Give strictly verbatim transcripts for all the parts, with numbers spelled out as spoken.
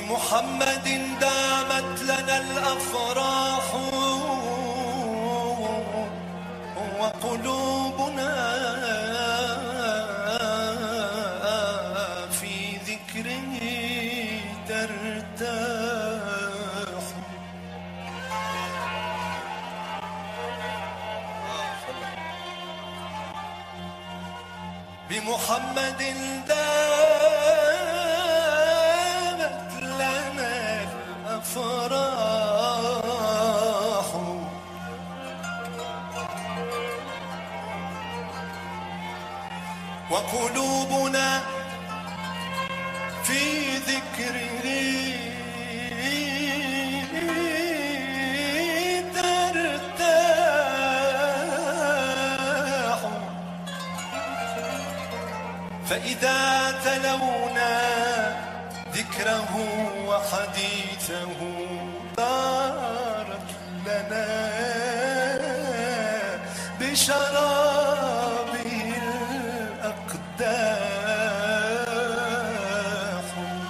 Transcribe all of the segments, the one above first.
بمحمد دامت لنا الأفراح وقلوبنا في ذكره ترتاح. بمحمد دامت لنا الأفراح وقلوبنا في ذكره ترتاح. فإذا تلونا ذكره وحديثه طارت لنا بشرابه الأقداح.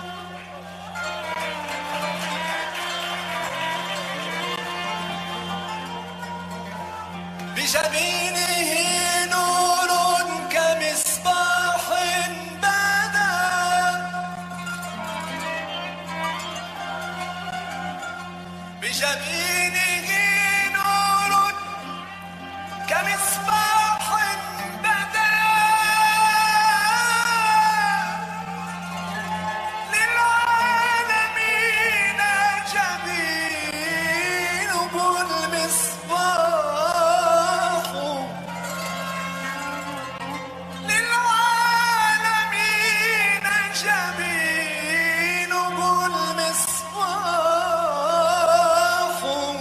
بجبينه نور كمصباح بدا بجبينه نور كمصباح بدا للعالمين جبينه المصباح للعالمين جبينه المصباح.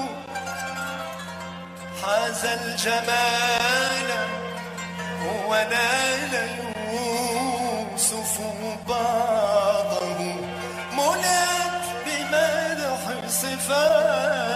حاز الجمال ونال يوسف بعضه منات بمدح صفاته